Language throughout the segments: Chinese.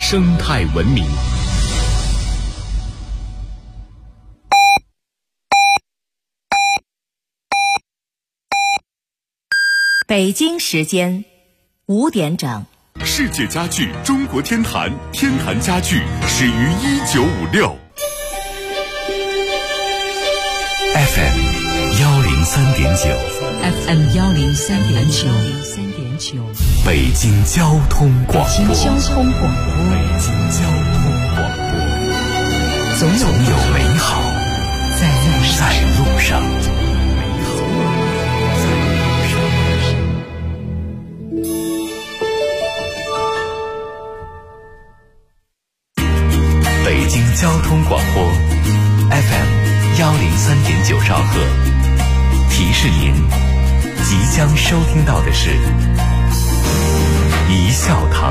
生态文明。 北京时间5点整。 世界家具中国天坛，天坛家具始于1956。FM 103.9，FM 103.9， 北京交通广播， 北京交通广播，总有美好在路上。 北京交通广播 FM 103.9兆赫，提示您即将收听到的是一笑堂。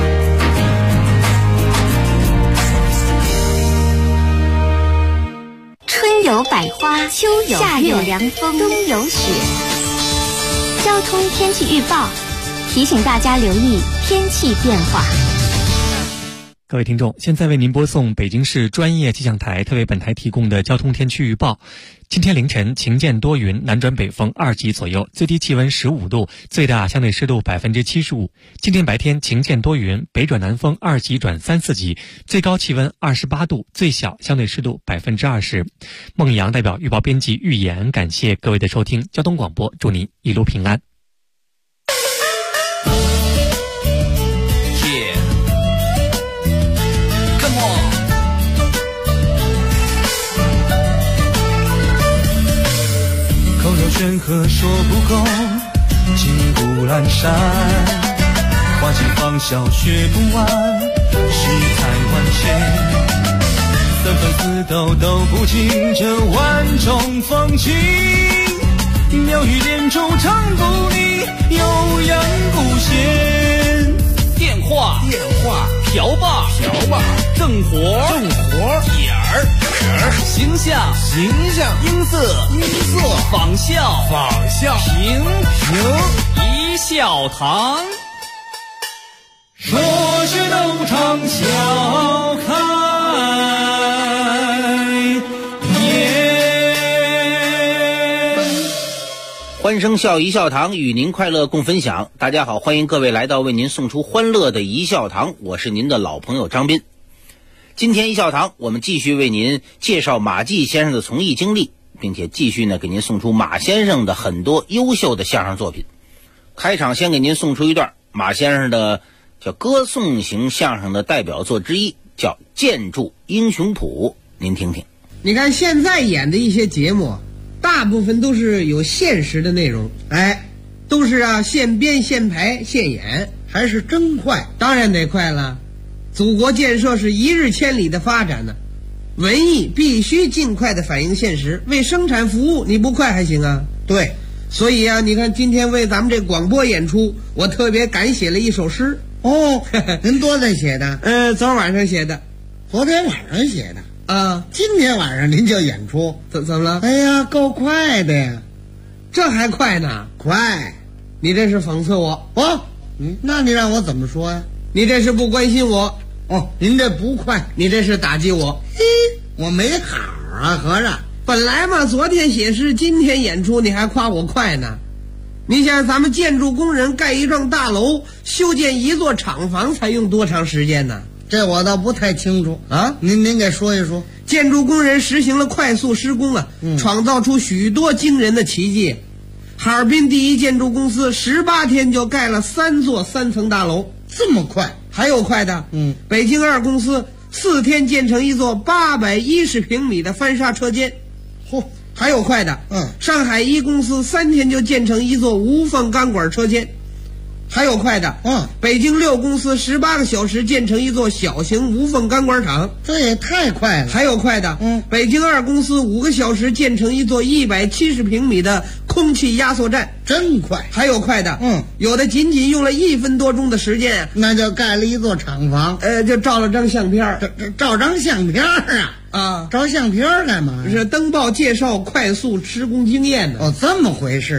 春有百花，秋有夏有凉风，冬有雪。交通天气预报提醒大家留意天气变化。 各位听众，现在为您播送北京市专业气象台特为本台提供的交通天气预报。今天凌晨晴间多云，南转北风2级左右，最低气温15度，最大相对湿度75%。今天白天晴间多云，北转南风2级转3、4级，最高气温28度，最小相对湿度20%。孟阳代表预报编辑预言，感谢各位的收听。交通广播，祝您一路平安。 山河说不够，金不阑珊，花尽芳笑学不完，世态万千，三分四斗都不尽这万种风情，妙语连珠唱不腻，悠扬古弦。 电话瓢把正活点儿形象音色仿效评一笑堂， 说学逗唱笑开颜。 欢声笑一笑堂，与您快乐共分享。大家好，欢迎各位来到为您送出欢乐的一笑堂，我是您的老朋友张斌。今天一笑堂我们继续为您介绍马季先生的从艺经历，并且继续给您送出马先生的很多优秀的相声作品。开场先给您送出一段马先生的叫歌颂型相声的代表作之一，叫《建筑英雄谱》，您听听。 你看现在演的一些节目，大部分都是有现实的内容，都是现编现排现演，还是真快？当然得快了。祖国建设是一日千里的发展呢，文艺必须尽快的反映现实，为生产服务，你不快还行啊？对，所以你看今天为咱们这广播演出，我特别赶写了一首诗。 哦，您多早写的？ 昨晚上写的。 昨天晚上写的？今天晚上您就演出？ 怎么了？ 哎呀，够快的呀！ 这还快呢？ 快！ 你这是讽刺我？ 那你让我怎么说呀？ 你这是不关心我。 您这不快， 你这是打击我。 我没好啊，和尚。 本来嘛，昨天写诗，今天演出，你还夸我快呢。你想咱们建筑工人盖一幢大楼，修建一座厂房才用多长时间呢？ 这我倒不太清楚啊，您给说一说。 建筑工人实行了快速施工创造出许多惊人的奇迹。哈尔滨第一建筑公司18天就盖了3座3层大楼， 这么快？ 还有快的，北京2公司4天建成一座810平米的翻砂车间，还有快的，上海1公司3天就建成一座无缝钢管车间，还有快的，北京6公司18个小时建成一座小型无缝钢管厂， 这也太快了。 还有快的，北京2公司5个小时建成一座170平米的空气压缩站， 真快。 还有快的，有的仅用了1分多钟的时间， 那就盖了一座厂房， 就照了张相片。 照张相片照相片干嘛？ 是登报介绍快速施工经验的。 这么回事。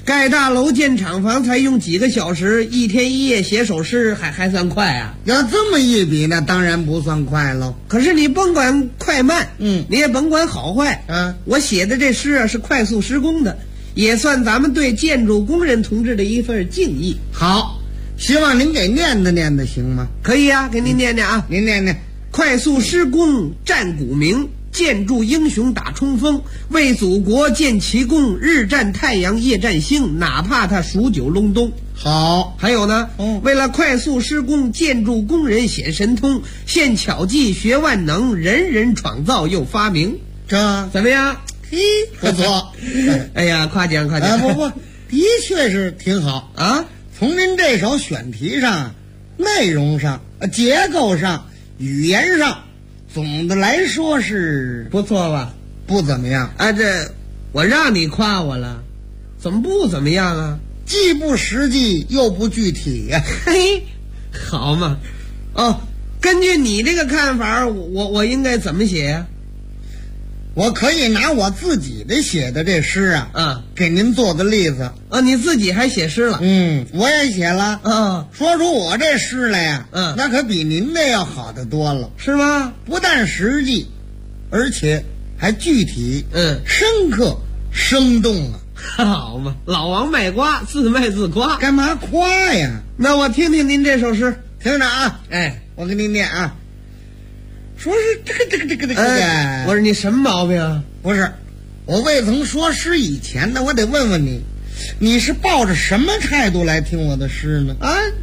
盖大楼建厂房才用几个小时，一天一夜写首诗还算快啊？ 要这么一比，那当然不算快喽。 可是你甭管快慢，你也甭管好坏，我写的这诗啊是快速施工的，也算咱们对建筑工人同志的一份敬意。 好，希望您给念的行吗？ 可以啊，给您念念啊。 您念念。 快速施工战鼓鸣，建筑英雄打冲锋，为祖国建奇功，日占太阳夜占星，哪怕他数九隆冬。 好， 还有呢，为了快速施工，建筑工人显神通，现巧技学万能，人人创造又发明。 这怎么样？ 嘿，不错。 哎呀，夸奖。 不，的确是挺好啊。从您这首选题上、内容上、结构上、语言上，总的来说是不错吧？ 不怎么样啊，这我让你夸我了，怎么不怎么样啊？ 既不实际又不具体呀。 嘿，好嘛。根据你这个看法，我应该怎么写呀？ 我可以拿我自己的写的这诗给您做个例子。 你自己还写诗了？ 我也写了。说出我这诗来呀，那可比您的要好得多了。 是吗？ 不但实际，而且还具体，深刻生动啊。 好嘛，老王卖瓜，自卖自夸。 干嘛夸呀？ 那我听听您这首诗， 听着啊。我给您念啊。说是这个， 我说你什么毛病啊？ 不是，我未曾说诗以前呢，我得问问你，你是抱着什么态度来听我的诗呢？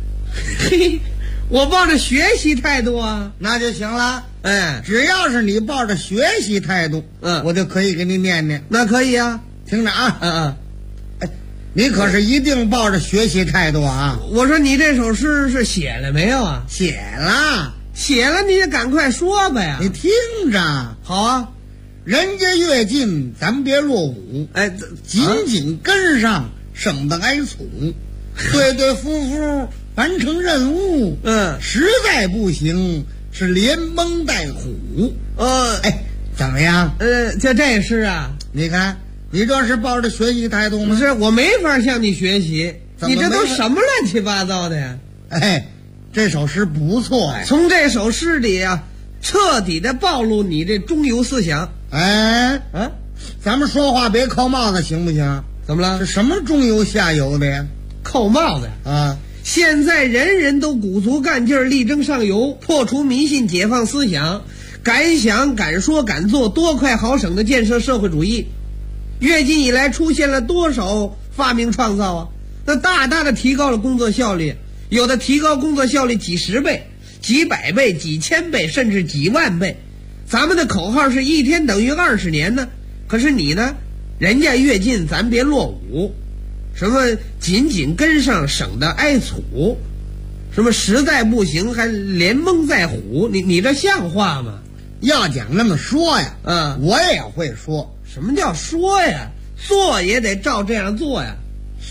我抱着学习态度啊。 那就行了。只要是你抱着学习态度，我就可以给你念念。 那可以啊， 听着啊。你可是一定抱着学习态度啊。 我说你这首诗是写了没有啊？ 写了， 你就赶快说吧呀！ 你听着， 好啊。 人家越近，咱别落伍。紧紧跟上，省得挨杵。对夫完成任务。实在不行是连蒙带唬。怎么样？ 就这诗啊？ 你看，你这是抱着学习态度吗？ 不是，我没法向你学习。你这都什么乱七八糟的呀？ 这首诗不错呀。 从这首诗里啊，彻底的暴露你这中游思想。 咱们说话别扣帽子行不行？ 怎么了？ 是什么中游下游的呀？ 扣帽子啊！ 现在人人都鼓足干劲儿，力争上游，破除迷信，解放思想，敢想敢说敢做，多快好省的建设社会主义。跃进以来出现了多少发明创造啊？那大大的提高了工作效率，有的提高工作效率几十倍、几百倍、几千倍，甚至几万倍。咱们的口号是1天等于20年呢，可是你呢，人家跃进咱别落伍，什么紧紧跟上省得挨杵，什么实在不行还连蒙带唬，你这像话吗？ 要讲那么说呀，我也会说。 什么叫说呀？做也得照这样做呀。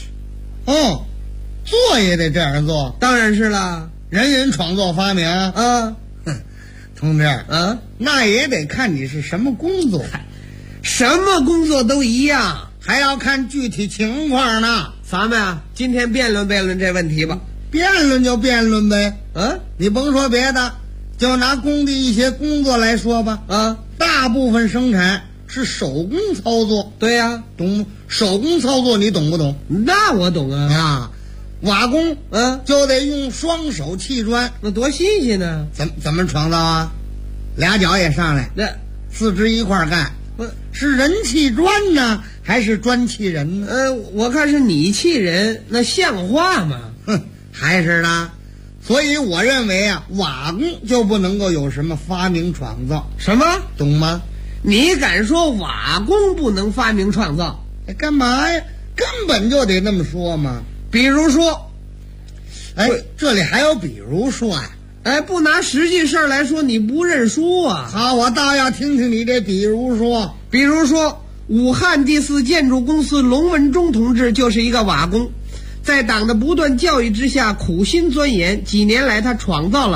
做也得这样做。 当然是了， 人人创作发明啊。同志那也得看你是什么工作。 什么工作都一样， 还要看具体情况呢。 咱们啊，今天辩论辩论这问题吧。 辩论就辩论呗。你甭说别的，就拿工地一些工作来说吧。大部分生产是手工操作。 对呀， 懂吗？手工操作你懂不懂？ 那我懂啊。 瓦工就得用双手砌砖， 那多新鲜呢！ 怎么创造啊？俩脚也上来，四肢一块干。是人砌砖呢，还是砖砌人呢？ 我看是你砌人，那像话吗？ 还是呢。所以我认为啊，瓦工就不能够有什么发明创造。 什么？ 懂吗？ 你敢说瓦工不能发明创造？ 干嘛呀？根本就得那么说嘛。 比如说， 这里还有比如说呀。 不拿实际事儿来说，你不认输啊？ 好，我倒要听听你这比如说。 比如说，武汉第4建筑公司龙文忠同志就是一个瓦工，在党的不断教育之下，苦心钻研，几年来他创造了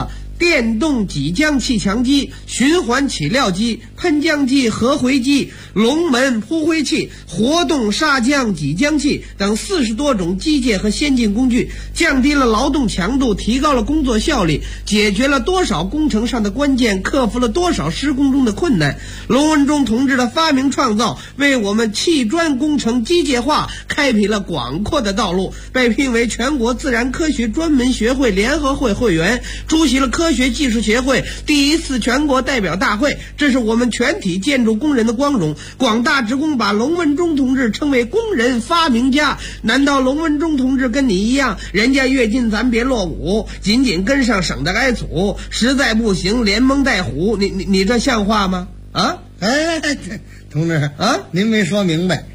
电动挤浆气墙机、循环起料机、喷浆机、合回机、龙门扑灰器、活动砂浆挤浆器等40多种机械和先进工具，降低了劳动强度，提高了工作效率，解决了多少工程上的关键，克服了多少施工中的困难。龙文忠同志的发明创造为我们砌砖工程机械化开辟了广阔的道路，被聘为全国自然科学专门学会联合会会员，出席了科学技术协会第1次全国代表大会，这是我们全体建筑工人的光荣。广大职工把龙文忠同志称为工人发明家，难道龙文忠同志跟你一样，人家跃进咱别落伍，紧紧跟上省得挨杵，实在不行连蒙带唬，你这像话吗？啊？ 同志啊，您没说明白。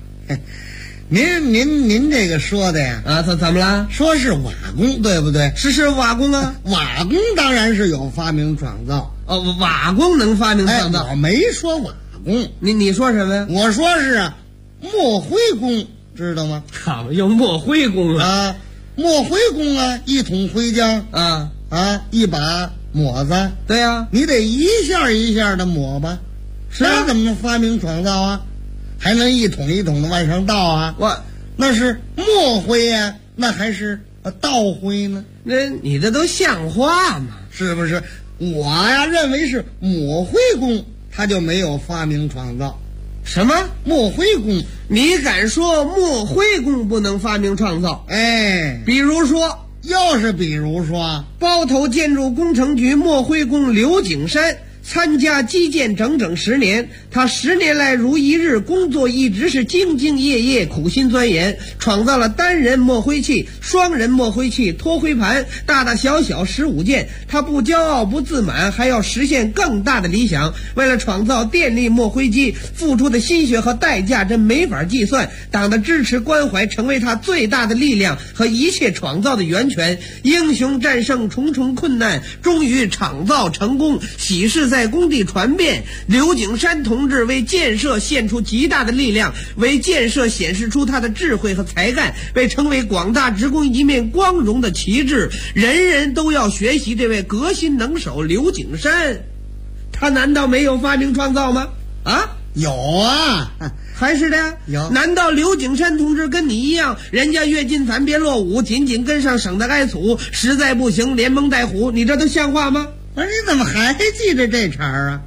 您这个说的呀啊，怎么了？ 说是瓦工对不对？ 是瓦工啊， 瓦工当然是有发明创造哦，瓦工能发明创造。 我没说瓦工， 你说什么呀？ 我说是墨灰工，知道吗？ 好，用墨灰工啊，墨灰工啊，一桶灰浆一把抹子， 对呀， 你得一下一下的抹吧，那怎么能发明创造啊？还能一桶一桶的往上倒啊？那是墨灰呀，那还是倒灰呢？ 那你这都像话吗？ 是不是？我呀认为是抹灰工，他就没有发明创造。 什么墨灰工？ 你敢说墨灰工不能发明创造？ 哎， 比如说， 又是比如说， 包头建筑工程局墨灰工刘景山参加基建整整10年，他10年来如一日，工作一直是兢兢业业，苦心钻研，创造了单人墨灰器、双人墨灰器、脱灰盘，大大小小15件。他不骄傲不自满，还要实现更大的理想。为了创造电力墨灰机，付出的心血和代价真没法计算。党的支持关怀成为他最大的力量和一切创造的源泉。英雄战胜重重困难，终于创造成功，喜事在工地传遍。刘景山同志为建设献出极大的力量，为建设显示出他的智慧和才干，被称为广大职工一面光荣的旗帜。人人都要学习这位革新能手刘景山，他难道没有发明创造吗？啊， 有啊， 还是的， 有。 难道刘景山同志跟你一样，人家跃进咱别落伍，紧紧跟上省得挨杵，实在不行连蒙带唬，你这都像话吗？ 不是，你怎么还记着这茬啊？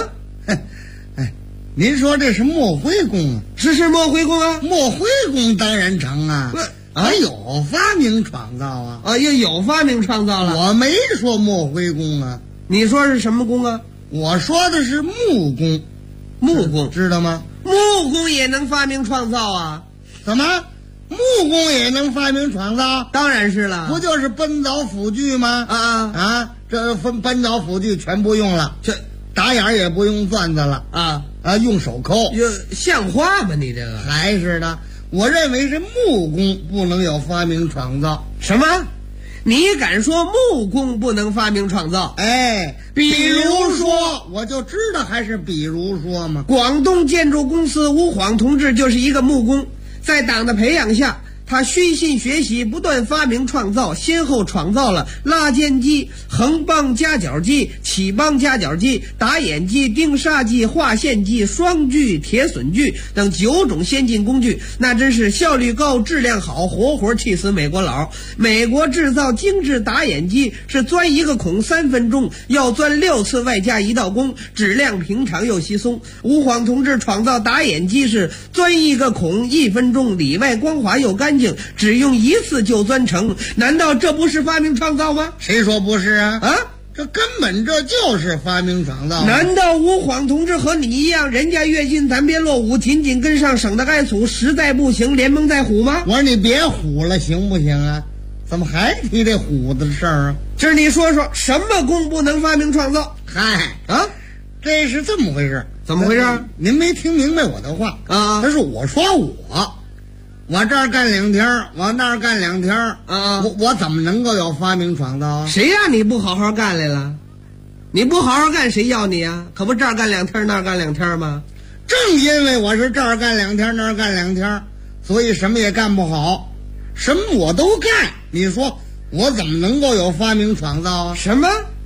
您说这是墨灰工啊？ 是墨灰工啊， 墨灰工当然成啊。还有发明创造啊？ 有发明创造了。 我没说墨灰工啊， 你说是什么工啊？ 我说的是木工。 木工知道吗？ 木工也能发明创造啊？ 怎么？木工也能发明创造？ 当然是了， 不就是奔凿斧锯吗？这奔凿斧锯全不用了，这打眼也不用钻子了用手抠， 像话吗？你这个还是的。我认为是木工不能有发明创造。 什么？你敢说木工不能发明创造？ 比如说，我就知道还是比如说嘛。 广东建筑公司吴晃同志就是一个木工，在党的培养下，他虚心学习，不断发明创造，先后创造了拉肩机、横帮夹角机、起帮夹角机、打眼机、钉砂机、划线机、双锯、铁榫锯等9种先进工具，那真是效率高、质量好，活活气死美国佬。美国制造精致打眼机是钻一个孔3分钟，要钻6次外加1道工，质量平常又稀松。吴晃同志创造打眼机是钻一个孔1分钟，里外光滑又干净，只用1次就钻成，难道这不是发明创造吗？ 谁说不是啊？这根本这就是发明创造。 难道吴晃同志和你一样，人家跃进咱别落伍，紧紧跟上省得挨杵，实在不行连蒙带唬吗？ 我说你别唬了行不行啊？怎么还提这唬的事儿啊？ 这你说说，什么工不能发明创造？ 这是这么回事。 怎么回事？ 您没听明白我的话啊？ 这是我说我这儿干2天，我那儿干2天我怎么能够有发明创造啊？ 谁让你不好好干来了？你不好好干，谁要你啊？可不这儿干2天，那儿干2天吗？ 正因为我是这儿干2天，那儿干2天，所以什么也干不好，什么我都干。你说我怎么能够有发明创造啊？ 什么？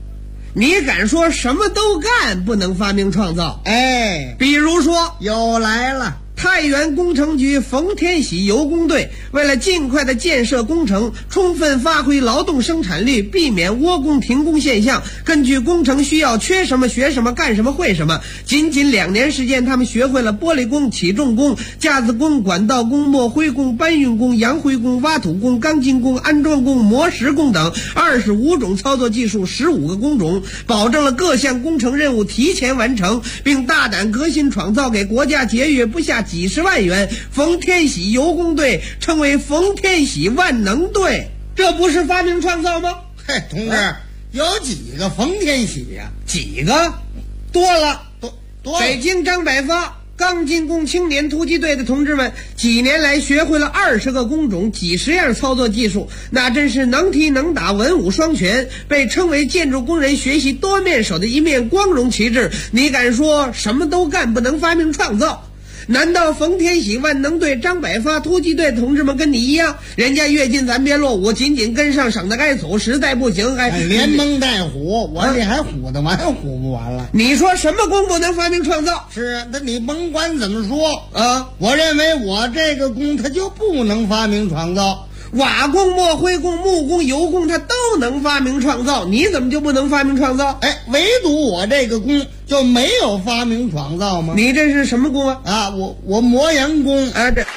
你敢说什么都干，不能发明创造？ 哎， 比如说， 又来了。 太原工程局冯天喜油工队为了尽快的建设工程，充分发挥劳动生产力，避免窝工停工现象，根据工程需要，缺什么学什么，干什么会什么。仅仅2年时间，他们学会了玻璃工、起重工、架子工、管道工、抹灰工、搬运工、扬灰工、挖土工、钢筋工、安装工、磨石工等25种操作技术，15个工种，保证了各项工程任务提前完成，并大胆革新创造，给国家节约不下几十万元。冯天喜油工队称为冯天喜万能队，这不是发明创造吗？ 嘿，同志，有几个冯天喜呀？ 几个？多了， 多了。 北京张百发钢筋工青年突击队的同志们，几年来学会了20个工种，几十样操作技术，那真是能踢能打，文武双全，被称为建筑工人学习多面手的一面光荣旗帜。你敢说什么都干，不能发明创造？难道冯天喜万能队张百发突击队同志们跟你一样，人家越近咱别落伍，紧紧跟上，省得该走，实在不行还连蒙带唬，我这还唬得完唬不完了？ 你说什么工不能发明创造？ 是，那你甭管怎么说啊，我认为我这个工它就不能发明创造。 瓦工、抹灰工、木工、油工，它都能发明创造，你怎么就不能发明创造？ 哎，唯独我这个工就没有发明创造吗？ 你这是什么工啊？ 啊，我磨洋工啊。这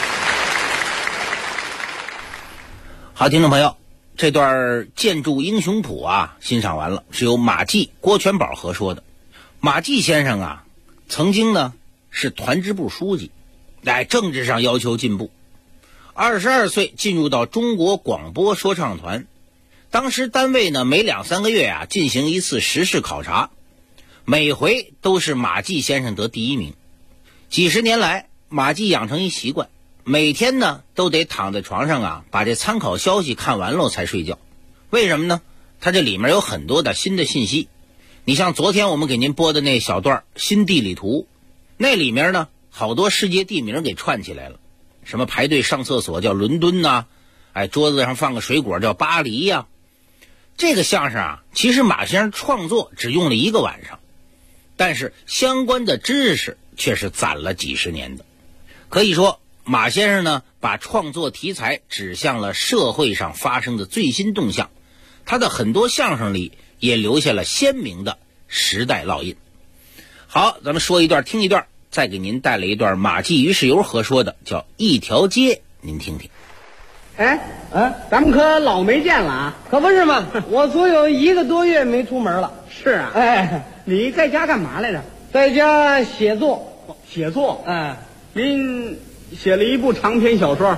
好，听众朋友，这段建筑英雄谱啊，欣赏完了，是由马季、郭全宝合说的。马季先生啊，曾经呢是团支部书记，在政治上要求进步。22岁进入到中国广播说唱团，当时单位呢每2-3个月啊进行一次实事考察，每回都是马季先生得第1名。几十年来，马季养成一习惯，每天呢都得躺在床上啊把这参考消息看完了才睡觉。为什么呢？他这里面有很多的新的信息。你像昨天我们给您播的那小段新地理图，那里面呢好多世界地名给串起来了，什么排队上厕所叫伦敦呐，桌子上放个水果叫巴黎呀。这个相声啊，其实马先生创作只用了1个晚上，但是相关的知识却是攒了几十年的。可以说，马先生呢，把创作题材指向了社会上发生的最新动向，他的很多相声里也留下了鲜明的时代烙印。好，咱们说一段听一段，再给您带来一段马季于世友合说的，叫一条街，您听听。 咱们可老没见了啊， 可不是嘛，我足有1个多月没出门了。 是啊，你在家干嘛来着？ 在家写作。 写作？您写了一部长篇小说。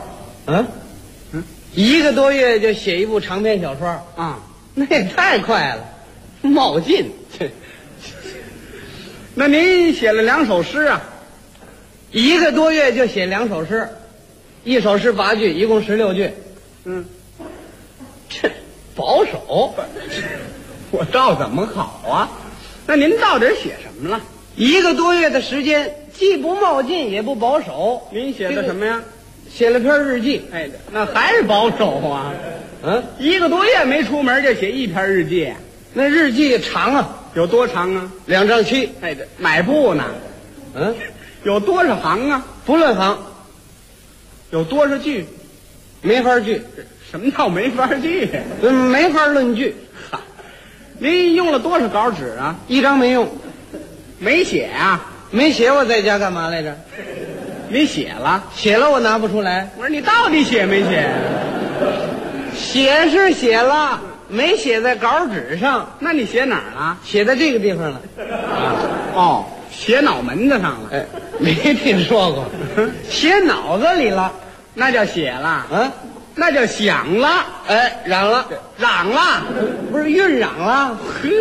1个多月就写一部长篇小说啊？ 那也太快了，冒进。 那您写了2首诗啊 ？1个多月就写2首诗，1首诗8句，一共16句。这保守， 我照怎么好啊？那您到底写什么了 ？1个多月的时间，既不冒进也不保守。 您写的什么呀？ 写了篇日记。 那还是保守啊？1个多月没出门就写1篇日记， 那日记长啊。 有多长啊 ？2张7。 买布呢？有多少行啊？ 不论行。 有多少句？ 没法句。 什么叫没法句？ 没法论句。 您用了多少稿纸啊 ？1张没用。 没写啊？ 没写，我在家干嘛来着？ 你写了？ 写了我拿不出来。 我说你到底写没写？ 写是写了，没写在稿纸上。 那你写哪儿了？ 写在这个地方了。 写脑门子上了。 没听说过。写脑子里了， 那叫写了。那叫想了。 嚷了， 嚷了， 不是晕嚷了。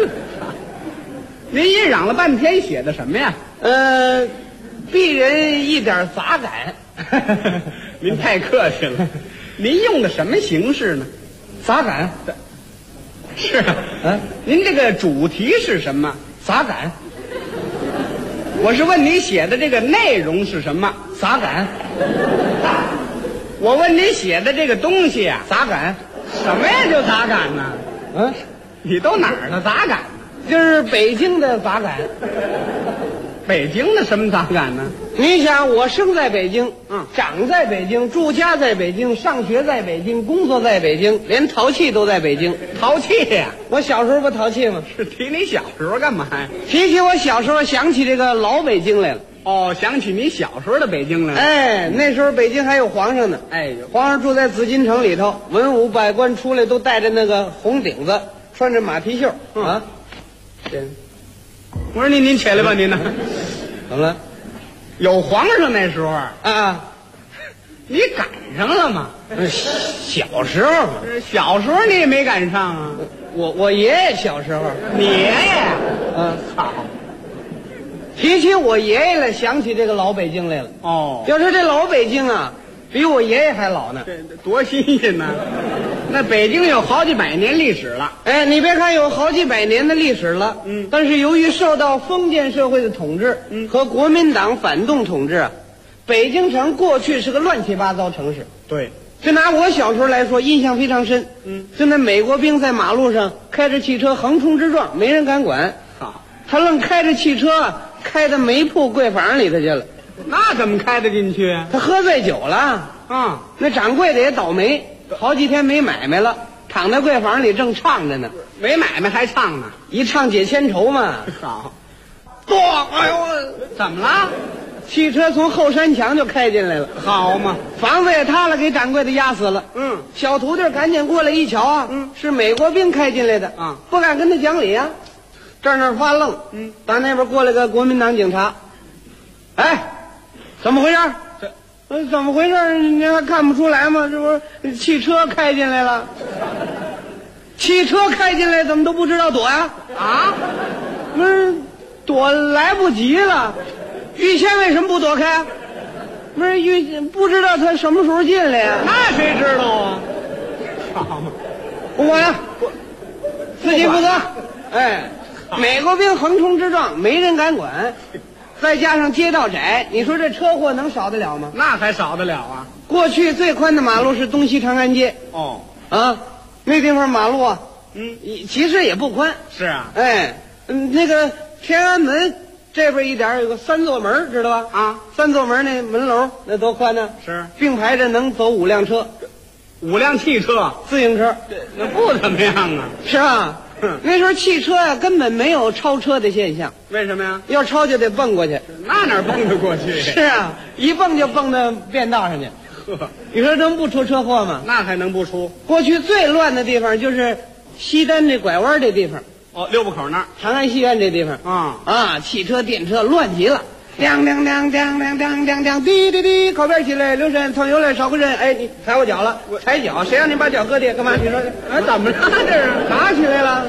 您一嚷了半天，写的什么呀？ 鄙人一点杂感。 您太客气了。您用的什么形式呢？ 杂感。 是啊。您这个主题是什么？ 杂感。 我是问你写的这个内容是什么？ 杂感。 我问你写的这个东西啊， 杂感。 什么呀？就杂感呢？ 嗯， 你都哪儿的杂感呢？ 就是北京的杂感。 北京的什么杂感呢？ 你想，我生在北京，长在北京，住家在北京，上学在北京，工作在北京，连淘气都在北京。 淘气呀！ 我小时候不淘气吗？ 是提你小时候干嘛呀？ 提起我小时候，想起这个老北京来了。 哦，想起你小时候的北京来了。 哎，那时候北京还有皇上呢。 哎， 皇上住在紫禁城里头，文武百官出来都戴着那个红顶子，穿着马蹄袖啊。 我说您起来吧，您呢？ 怎么了？ 有皇上那时候啊， 你赶上了吗？ 小时候， 小时候你也没赶上啊。 我爷爷小时候， 你爷爷， 好。提起我爷爷来，想起这个老北京来了。 哦， 要说这老北京啊，比我爷爷还老呢。 这多新鲜呢！那北京有好几百年历史了。 哎，你别看有好几百年的历史了，但是由于受到封建社会的统治，和国民党反动统治啊，北京城过去是个乱七八糟城市。 对， 就拿我小时候来说，印象非常深。就那美国兵在马路上开着汽车横冲直撞，没人敢管。 好， 他愣开着汽车开到煤铺柜房里头去了。 那怎么开得进去啊？ 他喝醉酒了啊！那掌柜的也倒霉，好几天没买卖了，躺在柜房里正唱着呢。 没买卖还唱呢？ 一唱解千愁嘛。 好， 咣！哎呦， 怎么了？ 汽车从后山墙就开进来了。 好嘛， 房子也塌了，给掌柜的压死了。小徒弟赶紧过来一瞧啊，是美国兵开进来的啊，不敢跟他讲理啊，站那儿发愣。打那边过来个国民党警察，哎，怎么回事？怎么回事？你还看不出来吗？这不是汽车开进来了？汽车开进来怎么都不知道躲呀？啊，不是躲来不及了。于谦为什么不躲开？不是不知道他什么时候进来呀？ 那谁知道啊？好嘛， 不管了，自己负责。哎，美国兵横冲直撞，没人敢管。再加上街道窄，你说这车祸能少得了吗？ 那还少得了啊！ 过去最宽的马路是东西长安街。 哦， 啊，那地方马路啊，其实也不宽。 是啊， 哎，那个天安门这边一点有个3座门，知道吧？啊，3座门那门楼那多宽呢？ 是， 并排着能走5辆车 ，5辆汽车， 自行车， 那不怎么样啊。 是啊。那时候汽车呀，根本没有超车的现象。 为什么呀？ 要超就得蹦过去。 那哪蹦得过去？ 是啊，一蹦就蹦到便道上去。 呵， 你说能不出车祸吗？ 那还能不出？ 过去最乱的地方就是西单这拐弯这地方。 哦，六部口那儿， 长安戏院这地方。汽车电车乱极了。亮亮亮亮亮亮亮亮，滴滴滴，靠边起来，留神，蹭油来，少个人。哎，你踩我脚了，踩脚，谁让你把脚搁地？干嘛？你说，哎，怎么了？这是打起来了？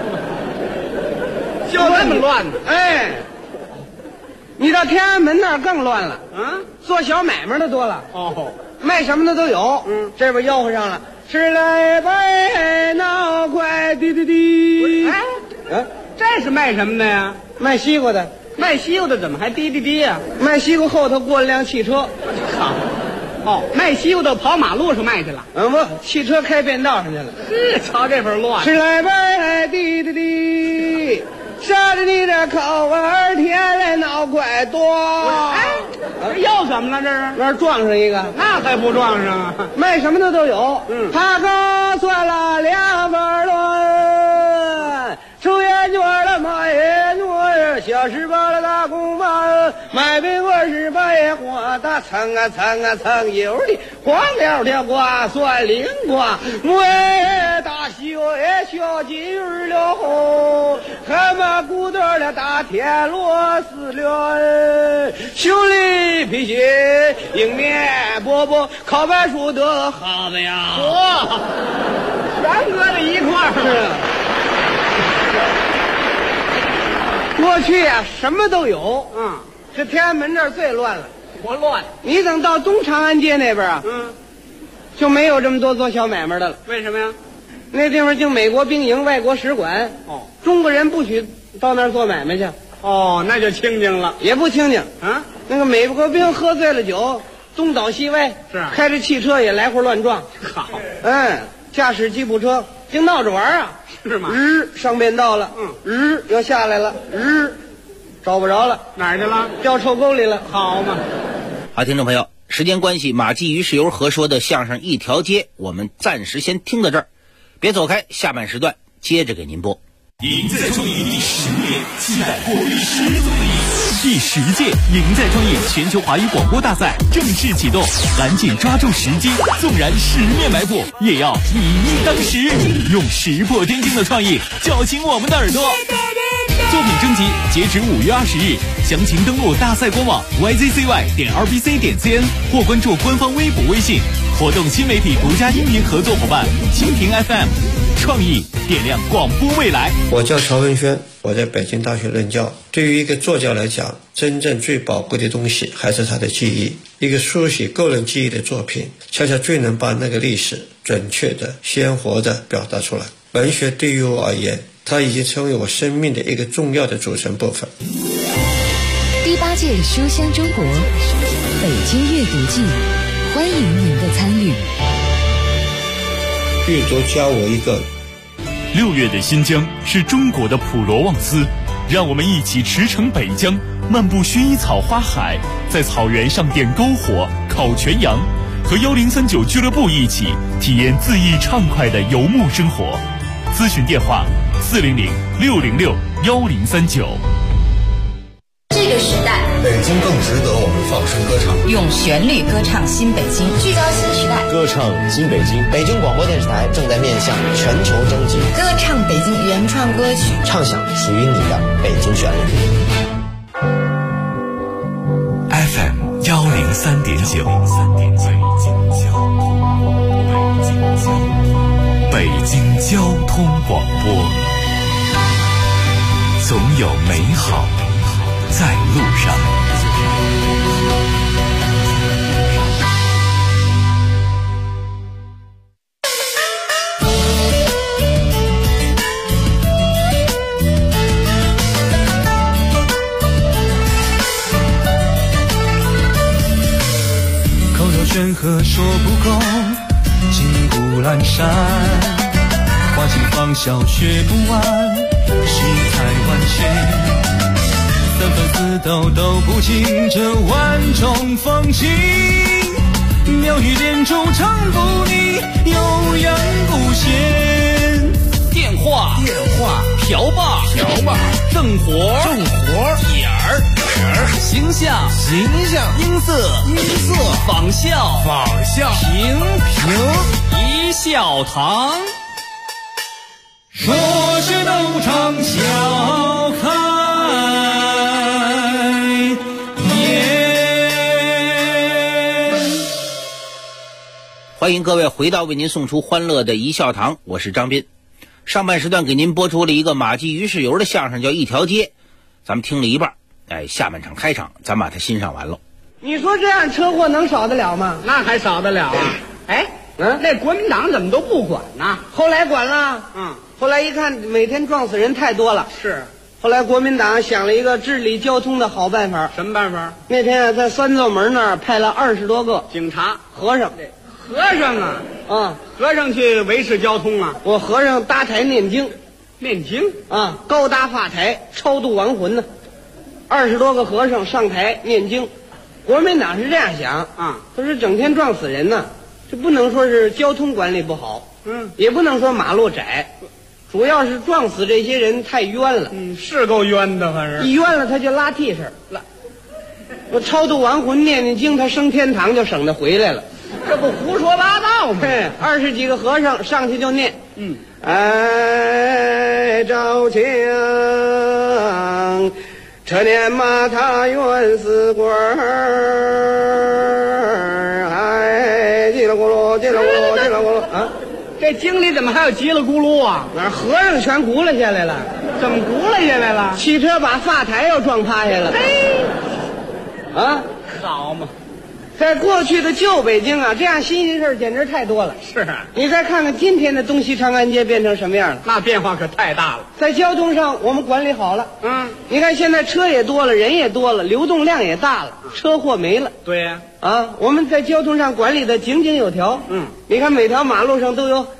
就这么乱呢？ 哎，你到天安门那儿更乱了。做小买卖的多了。哦，卖什么的都有。这边吆喝上了，吃来白闹快，滴滴滴。 哎，这是卖什么的呀？ 卖西瓜的。 卖西瓜的怎么还滴滴滴呀？ 卖西瓜后头过了辆汽车。 好，哦，卖西瓜的跑马路上卖去了。 不，汽车开便道上去了。 是，瞧这份乱。 吃来白滴滴滴，杀着你的口儿，天来闹快多。 哎，又怎么了？这是那儿撞上一个， 那还不撞上啊？ 卖什么的都有。他哥算了2分论，抽烟卷了买烟卷，小十八了大公房，买苹果是白花，大蹭啊蹭啊蹭油的，黄条条瓜蒜灵瓜，木大雪小金鱼了红，还把骨头的大田螺丝了，兄弟皮鞋迎面饽饽烤白薯的好子呀！ 哇，全搁在一块儿。 过去啊，什么都有。这天安门这儿最乱了。 多乱！ 你等到东长安街那边啊，就没有这么多做小买卖的了。 为什么呀？ 那地方就美国兵营、外国使馆。中国人不许到那儿做买卖去。 那就清静了。 也不清静啊！那个美国兵喝醉了酒，东倒西歪， 是开着汽车也来回乱撞。 好， 驾驶吉普车净闹着玩啊， 是吗？ 上便道了，又下来了，找不着了， 哪儿去了？ 掉臭沟里了。 好嘛。 好，听众朋友，时间关系，马季于是由何说的相声一条街，我们暂时先听到这儿，别走开，下半时段接着给您播。 赢在创意第10年，期待活力十足的你。第10届赢在创意全球华语广播大赛正式启动，赶紧抓住时机，纵然10面埋伏，也要以一当十，用石破天惊的创意叫醒我们的耳朵。作品征集截止5月20日，详情登录大赛官网 yzcy.rbc.cn 或关注官方微博微信。活动新媒体独家音频合作伙伴蜻蜓 FM， 创意点亮广播未来。 我叫曹文轩，我在北京大学任教。对于一个作家来讲，真正最宝贵的东西还是他的记忆。一个书写个人记忆的作品，恰恰最能把那个历史准确的、鲜活的表达出来。文学对于我而言，它已经成为我生命的一个重要的组成部分。 第8届书香中国北京阅读季，欢迎您的参与。 阅读教我一个。 6月的新疆是中国的普罗旺斯，让我们一起驰骋北疆，漫步薰衣草花海，在草原上点篝火、烤全羊，和1039俱乐部一起体验恣意畅快的游牧生活。咨询电话400-606-1039。 这个时代， 北京更值得我们放声歌唱， 用旋律歌唱新北京，聚焦新时代， 歌唱新北京。北京广播电视台正在面向全球征集， 歌唱北京原创歌曲， 唱响属于你的北京旋律。 FM 103.9，北京交通广播，总有美好在路上。 口若悬河说不够，金谷阑珊，花尽芳笑学不完，世态万千。三分四斗斗不尽这万种风情，妙语连珠唱不腻，悠扬不闲。 电话瓢把正活点儿形象音色仿效平一笑堂。 说是斗场笑开颜。 欢迎各位回到为您送出欢乐的一笑堂，我是张斌。上半时段给您播出了一个马季于是游的相声，叫一条街，咱们听了一半，下半场开场咱把它欣赏完了。 你说这样车祸能少得了吗？ 那还少得了啊！那国民党怎么都不管呢？ 后来管了，后来一看每天撞死人太多了， 是。 后来国民党想了一个治理交通的好办法。 什么办法？ 那天在三座门那儿派了20多个警察、 和尚。 和尚和尚去维持交通啊！ 我和尚搭台念经高搭法台超度亡魂呢。20多个和尚上台念经。国民党是这样想他说整天撞死人呢，这不能说是交通管理不好，也不能说马路窄，主要是撞死这些人太冤了。 是够冤的，反正一冤了他就拉替身了。我超度亡魂念念经，他升天堂就省得回来了。 这不胡说八道吗 ？20几个和尚上去就念，赵强，车年马踏冤死鬼儿，叽里咕噜叽里咕噜叽里咕噜啊！ 这经里怎么还有叽里咕噜啊？ 哪和尚全轱辘下来了？ 怎么轱辘下来了？ 汽车把发台又撞趴下了。 好嘛！ 在过去的旧北京这样新鲜事简直太多了。 是啊， 你再看看今天的东西长安街变成什么样了？ 那变化可太大了。 在交通上我们管理好了，你看现在车也多了，人也多了，流动量也大了，车祸没了。 对呀， 我们在交通上管理的井井有条。你看每条马路上都有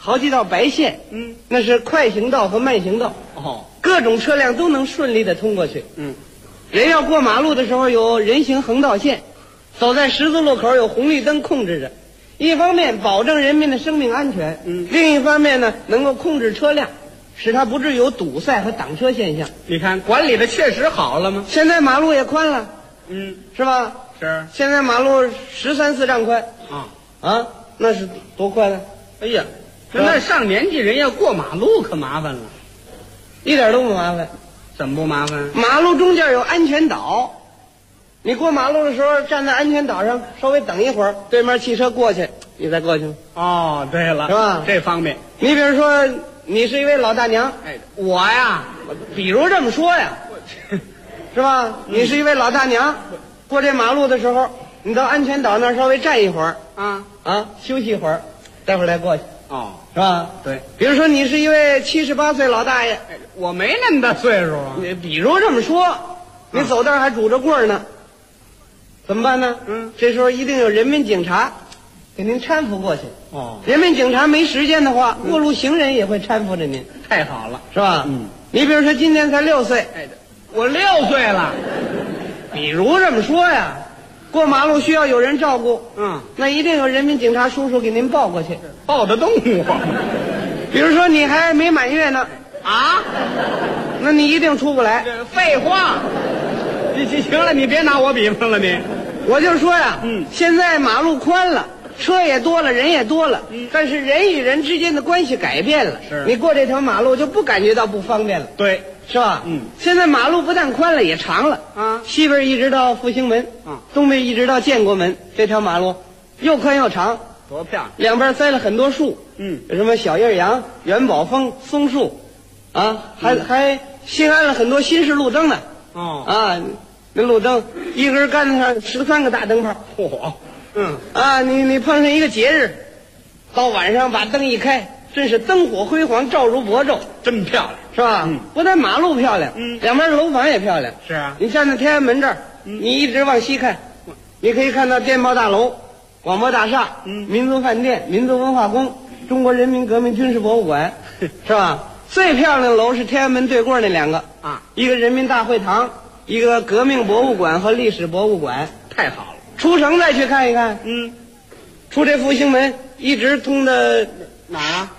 好几道白线，那是快行道和慢行道，各种车辆都能顺利的通过去。人要过马路的时候有人行横道线，走在十字路口有红绿灯控制着，一方面保证人民的生命安全，另一方面呢能够控制车辆，使它不至有堵塞和挡车现象。 你看管理的确实好了吗？ 现在马路也宽了，是吧？ 是。 现在马路13、14丈宽啊，那是多宽啊！ 哎呀，那上年纪人要过马路可麻烦了。 一点都不麻烦。 怎么不麻烦？ 马路中间有安全岛，你过马路的时候站在安全岛上稍微等一会儿，对面汽车过去你再过去。 哦，对了， 是吧？ 这方面。 你比如说你是一位老大娘， 我呀， 比如这么说呀，是吧？你是一位老大娘，过这马路的时候你到安全岛那儿稍微站一会儿休息一会儿，待会儿再过去。是吧？ 对。 比如说你是一位78岁老大爷， 我没那么大岁数啊。 你比如这么说，你走道还拄着棍儿呢，怎么办呢？这时候一定有人民警察给您搀扶过去。人民警察没时间的话，过路行人也会搀扶着您。 太好了， 是吧？你比如说今年才6岁， 我6岁了。 比如这么说呀，过马路需要有人照顾，那一定有人民警察叔叔给您抱过去， 抱得动我。 比如说你还没满月呢，那你一定出不来。 废话，行了，你别拿我比方了，你。 我就说呀，现在马路宽了，车也多了，人也多了，但是人与人之间的关系改变了，你过这条马路就不感觉到不方便了。 对。 是吧？现在马路不但宽了，也长了西边一直到复兴门，东边一直到建国门，这条马路又宽又长， 多漂亮！ 两边栽了很多树，有什么小叶杨、元宝枫、松树，还新安了很多新式路灯呢。那路灯一根杆子上13个大灯泡。你碰上一个节日，到晚上把灯一开，真是灯火辉煌，照如薄昼， 真漂亮。 是吧？不但马路漂亮，两边楼房也漂亮。 是啊， 你站在天安门这儿，你一直往西看，你可以看到电报大楼、广播大厦、民族饭店、民族文化宫、中国人民革命军事博物馆，是吧？最漂亮的楼是天安门对过那2个一个人民大会堂，一个革命博物馆和历史博物馆。 太好了， 出城再去看一看。出这复兴门一直通的哪儿啊？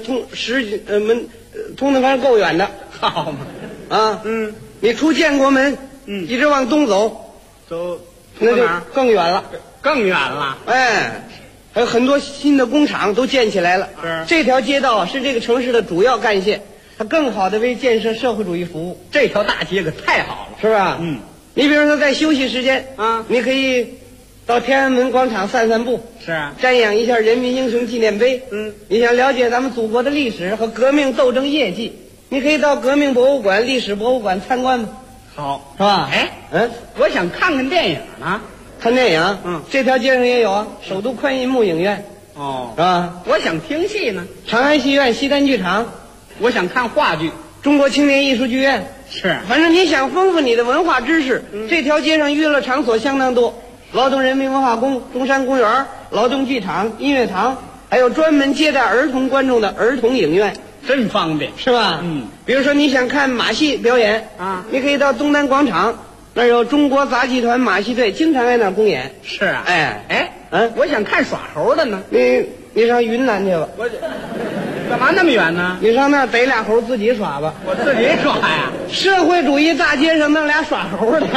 通的反正够远的。 好嘛。 你出建国门，一直往东走，那就更远了。 更远了。 还有很多新的工厂都建起来了。这条街道是这个城市的主要干线，它更好的为建设社会主义服务。 这条大街可太好了， 是吧？你比如说在休息时间你可以到天安门广场散散步， 是啊， 瞻仰一下人民英雄纪念碑。你想了解咱们祖国的历史和革命斗争业绩，你可以到革命博物馆、历史博物馆参观。 好， 是吧？ 我想看看电影呢。 看电影？这条街上也有啊，首都宽银幕影院。是吧？ 我想听戏呢。 长安戏院、西单剧场。 我想看话剧。 中国青年艺术剧院。 是， 反正你想丰富你的文化知识，这条街上娱乐场所相当多。劳动人民文化宫、中山公园、劳动剧场、音乐堂，还有专门接待儿童观众的儿童影院， 真方便， 是吧？比如说你想看马戏表演你可以到东单广场，那儿有中国杂技团马戏队，经常在那儿公演。 是啊。我想看耍猴的呢。 你上云南去吧。 我干嘛那么远呢？ 你上那儿逮俩猴自己耍吧。 我自己耍呀？ 社会主义大街上那俩耍猴的。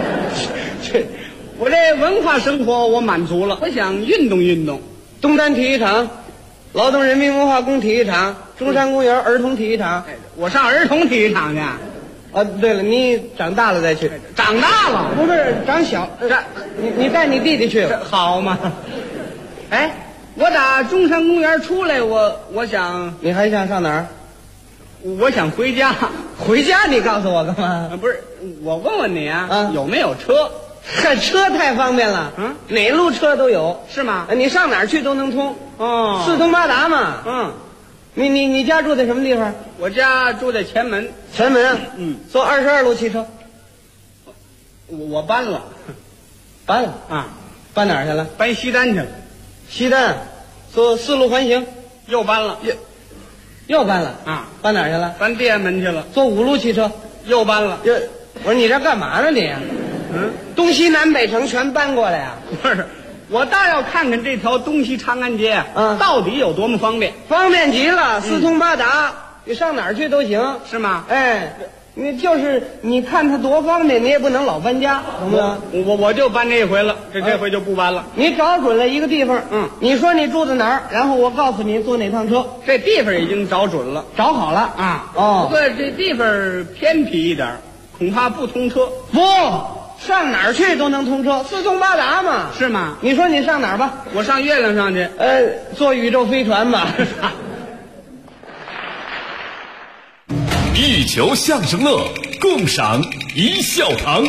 我这文化生活我满足了，我想运动运动。 东单体育场、劳动人民文化宫体育场、中山公园儿童体育场。 我上儿童体育场去。 对了，你长大了再去。 长大了？ 不是长小。你带你弟弟去吧。 好嘛。我打中山公园出来，我想。 你还想上哪儿？ 我想回家。 回家？你告诉我干嘛？ 不是，我问问你有没有车？ 车太方便了，哪路车都有。 是吗？ 你上哪儿去都能通。四通八达嘛。你家住在什么地方？ 我家住在前门。 前门啊？坐22路汽车。 我搬了。 搬了？搬哪儿去了？ 搬西单去了。 西单，坐4路环形。 又搬了， 又搬了啊？ 搬哪儿去了？ 搬地安门去了。 坐5路汽车又搬了。 我说你这干嘛呢你？东西南北城全搬过来呀？ 不是，我倒要看看这条东西长安街到底有多么方便。 方便极了，四通八达，你上哪儿去都行， 是吗？ 哎，你看它多方便，你也不能老搬家，懂不懂？ 我就搬这一回了，这回就不搬了。 你找准了一个地方，你说你住在哪儿，然后我告诉你坐哪趟车。 这地方已经找准了， 找好了啊。 哦， 不过这地方偏僻一点，恐怕不通车。 不，上哪儿去都能通车，四通八达嘛。 是吗？ 你说你上哪儿吧？ 我上月亮上去。 坐宇宙飞船吧。 一球相声乐，共赏一笑堂。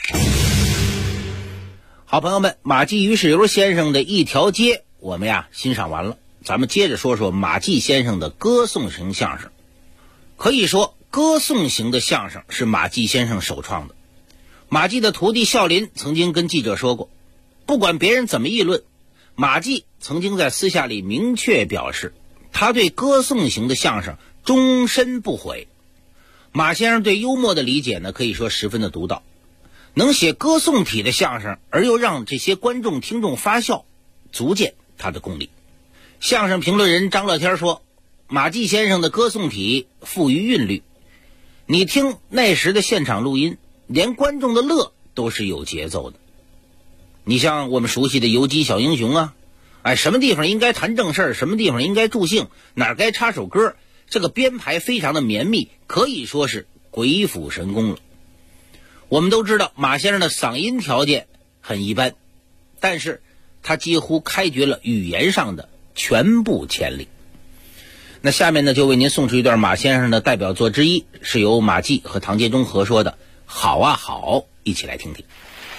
好朋友们，马季于世猷先生的一条街我们欣赏完了，咱们接着说说马季先生的歌颂型相声。可以说歌颂型的相声是马季先生首创的。马季的徒弟孝林曾经跟记者说过，不管别人怎么议论，马季曾经在私下里明确表示，他对歌颂型的相声终身不悔。马先生对幽默的理解呢，可以说十分的独到，能写歌颂体的相声，而又让这些观众听众发笑，足见他的功力。相声评论人张乐天说，马季先生的歌颂体富于韵律，你听那时的现场录音，连观众的乐都是有节奏的。你像我们熟悉的游击小英雄啊，什么地方应该谈正事儿，什么地方应该助兴，哪儿该插首歌，这个编排非常的绵密，可以说是鬼斧神工了。我们都知道马先生的嗓音条件很一般，但是他几乎开掘了语言上的全部潜力。那下面呢，就为您送出一段马先生的代表作之一，是由马季和唐杰忠合说的《好啊好》，一起来听听。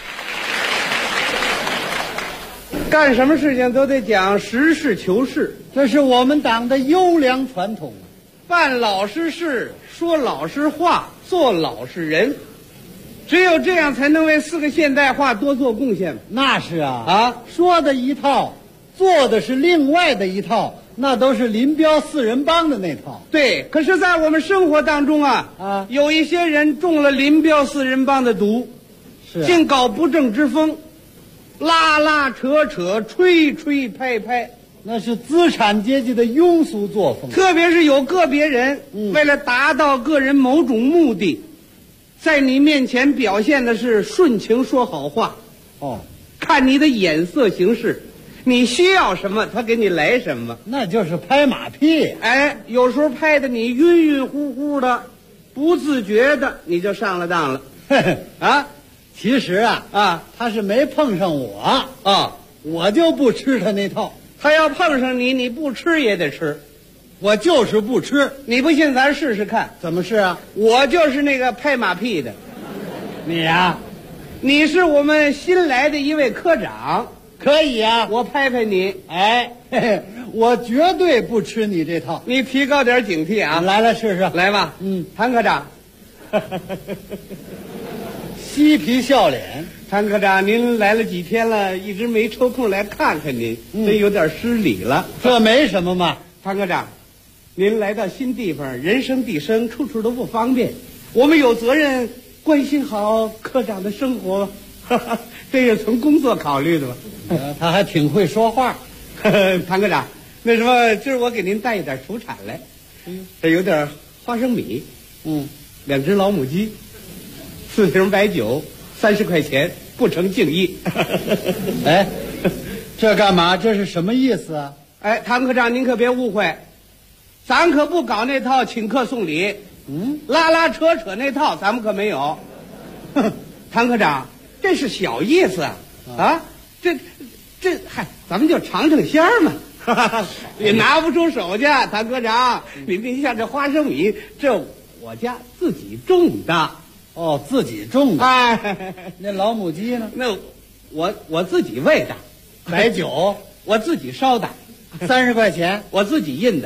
干什么事情都得讲实事求是， 这是我们党的优良传统。 办老实事，说老实话，做老实人，只有这样才能为4个现代化多做贡献。 那是啊，说的一套，做的是另外的一套，那都是林彪4人帮的那套。 对，可是在我们生活当中有一些人中了林彪4人帮的毒，竟搞不正之风，拉拉扯扯，吹吹拍拍， 那是资产阶级的庸俗作风。 特别是有个别人为了达到个人某种目的，在你面前表现的是顺情说好话，看你的眼色行事，你需要什么他给你来什么， 那就是拍马屁。 有时候拍的你晕晕乎乎的，不自觉的你就上了当了。 其实他是没碰上我我就不吃他那套。 他要碰上你，你不吃也得吃。 我就是不吃。 你不信咱试试看。 怎么试啊？ 我就是那个拍马屁的。 你呀？ 你是我们新来的一位科长。 可以啊， 我拍拍你。 我绝对不吃你这套。 你提高点警惕啊！ 来试试。 来吧。谭科长。 嬉皮笑脸。 谭科长，您来了几天了，一直没抽空来看看您，这有点失礼了。 这没什么嘛。 谭科长，您来到新地方，人生地生，处处都不方便，我们有责任关心好科长的生活，这是从工作考虑的吧？ 他还挺会说话。 谭科长，那什么，今儿我给您带一点土产来，这有点花生米，2只老母鸡，4瓶白酒，30块钱，不成敬意。 这干嘛？这是什么意思啊？ 谭科长，您可别误会，咱可不搞那套请客送礼，拉拉扯扯那套咱们可没有。谭科长，这是小意思咱们就尝尝鲜儿嘛。也拿不出手去，谭科长，你别像这花生米，这我家自己种的。 自己种的。那老母鸡呢？ 那我自己喂的。 白酒我自己烧的 ，30块钱我自己印的。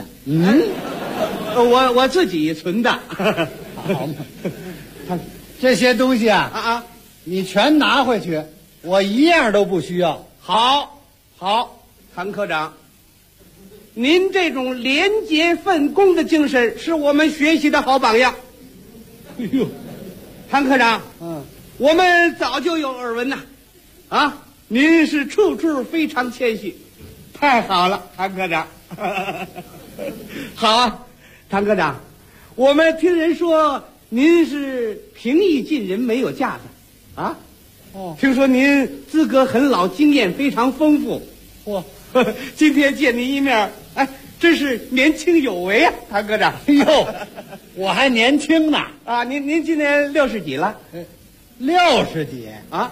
我自己存的。 好嘛，这些东西你全拿回去，我一样都不需要。 好，谭科长， 您这种廉洁分工的精神是我们学习的好榜样。哎呦，谭科长，我们早就有耳闻呐，啊，您是处处非常谦虚，太好了，谭科长。好啊，谭科长，我们听人说您是平易近人，没有架子，啊，听说您资格很老，经验非常丰富，今天见您一面，哎，真是年轻有为啊，谭科长。 哎呦，我还年轻呢啊！您今年60几了 ？60几啊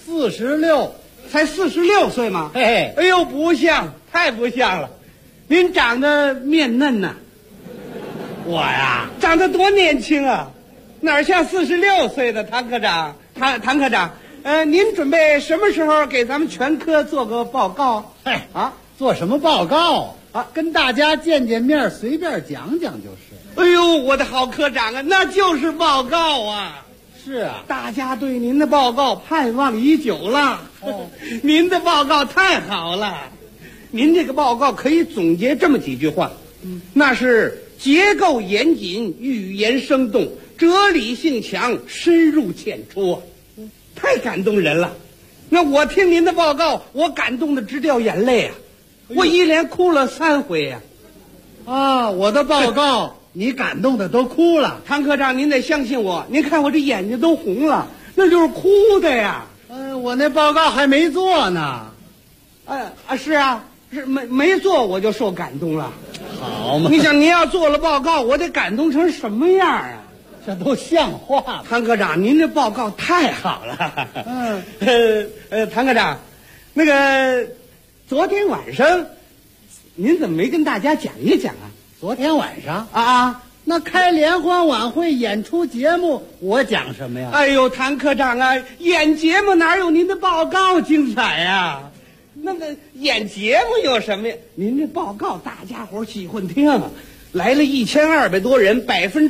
？46， 才46岁吗？ 嘿， 哎呦，不像，太不像了。您长得面嫩呐， 我呀， 长得多年轻啊，哪像46岁的谭科长？谭科长，您准备什么时候给咱们全科做个报告？ 嘿啊，做什么报告啊？跟大家见见面，随便讲讲就是。 哎呦，我的好科长啊，那就是报告啊！ 是啊， 大家对您的报告盼望已久了。您的报告太好了，您这个报告可以总结这么几句话，那是结构严谨，语言生动，哲理性强，深入浅出，太感动人了。那我听您的报告，我感动的直掉眼泪啊，我一连哭了3回呀。 啊，我的报告你感动的都哭了。 谭科长，您得相信我，您看我这眼睛都红了，那就是哭的呀。 我那报告还没做呢。 是啊，是没做我就受感动了。 好嘛， 你想您要做了报告，我得感动成什么样啊？ 这都像话吗？ 谭科长，您这报告太好了。谭科长，那个昨天晚上您怎么没跟大家讲一讲啊？ 昨天晚上啊， 那开联欢晚会演出节目，我讲什么呀？ 哎呦，谭科长啊，演节目哪有您的报告精彩呀？那个演节目有什么呀？您这报告大家伙喜欢听，来了1200多人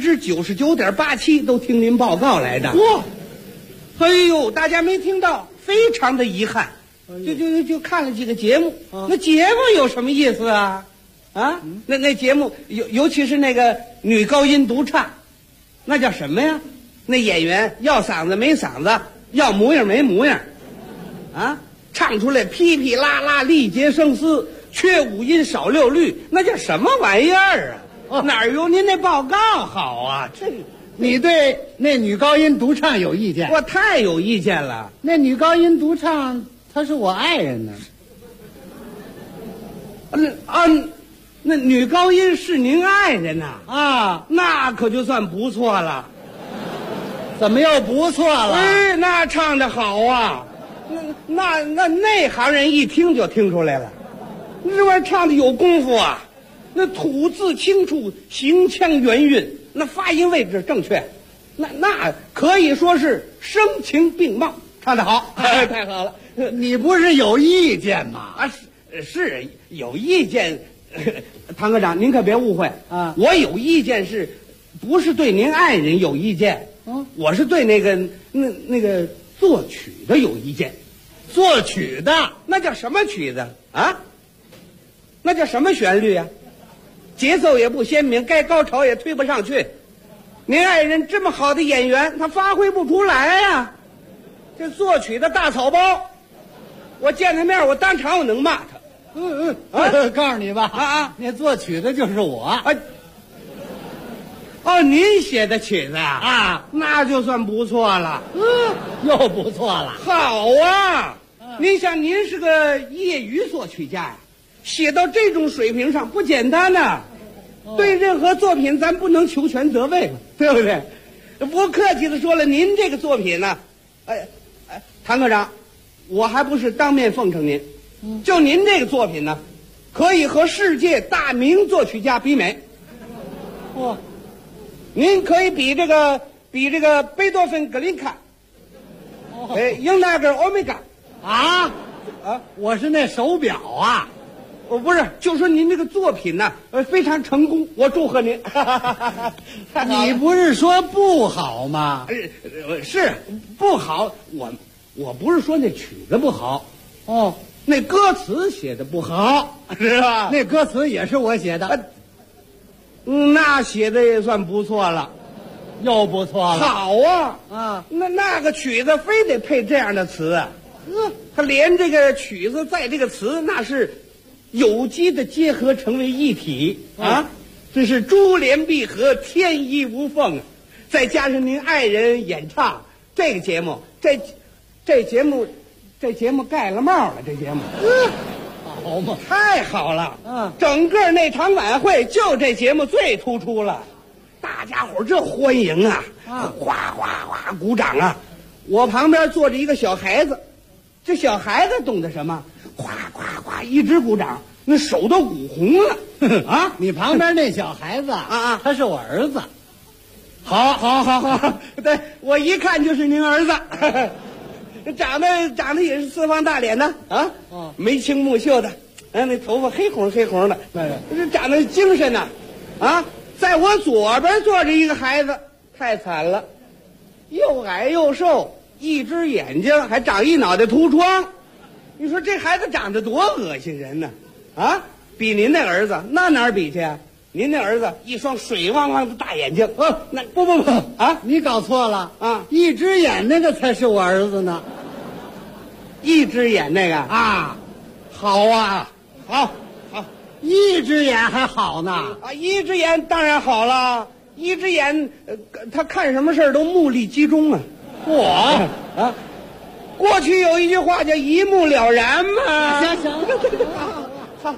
，99.87%都听您报告来的。 哇， 哎呦，大家没听到，非常的遗憾。就看了几个节目，那节目有什么意思啊？啊，那节目尤其是那个女高音独唱，那叫什么呀？那演员要嗓子没嗓子，要模样没模样，啊，唱出来噼噼啦啦，力竭声嘶，缺5音少6律，那叫什么玩意儿啊？哪有您那报告好啊？这你对那女高音独唱有意见？ 我太有意见了。 那女高音独唱，她是我爱人呢。 那女高音是您爱人呐？ 啊， 那可就算不错了。 怎么又不错了？ 哎，那唱得好啊！那内行人一听就听出来了，这玩意儿唱的有功夫啊！那吐字清楚，行腔圆韵，那发音位置正确，那可以说是声情并茂，唱得好，太好了！ 你不是有意见吗？ 啊，是有意见。谭科长，您可别误会啊！我有意见不是对您爱人有意见？我是对那个作曲的有意见。 作曲的那叫什么曲子啊？那叫什么旋律啊？节奏也不鲜明，该高潮也推不上去。您爱人这么好的演员，他发挥不出来呀。这作曲的大草包，我见他面，我当场我能骂他。 告诉你吧，那作曲的就是我。 您写的曲子啊，那就算不错了。 又不错了。 好啊，您想，您是个业余作曲家呀，写到这种水平上不简单呐。对任何作品，咱不能求全责备嘛，对不对？不客气的说了，您这个作品呢，谭科长，我还不是当面奉承您。就您这个作品呢，可以和世界大名作曲家比美。您可以比这个贝多芬、格林卡，英纳格、欧米伽。 我是那手表啊。 不是，就说您这个作品呢，非常成功，我祝贺您。 你不是说不好吗？ 是不好，我不是说那曲子不好。 那歌词写的不好，是吧？ 那歌词也是我写的， 那写的也算不错了， 又不错了。 好啊，那个曲子非得配这样的词啊，他连这个曲子在这个词那是有机的结合成为一体啊，这是珠联璧合，天衣无缝啊！再加上您爱人演唱这个节目，这节目盖了帽了，这节目。 好嘛， 太好了！整个那场晚会就这节目最突出了，大家伙这欢迎啊，哗哗哗鼓掌啊！我旁边坐着一个小孩子，这小孩子懂得什么？哗哗哗一直鼓掌，那手都鼓红了啊！ 你旁边那小孩子他是我儿子。 好，对我一看就是您儿子。长得也是四方大脸的啊，眉清目秀的，那头发黑红的，这长得精神呐，啊，在我左边坐着一个孩子，太惨了，又矮又瘦，一只眼睛还长一脑袋秃疮，你说这孩子长得多恶心人呢，啊，比您那儿子那哪儿比去啊？您那儿子一双水汪汪的大眼睛，那不啊， 你搞错了啊！一只眼那个才是我儿子呢， 一只眼那个啊，好啊，好， 一只眼还好呢啊，一只眼当然好了，一只眼他看什么事都目力集中啊，啊，过去有一句话叫一目了然嘛， 行， 好。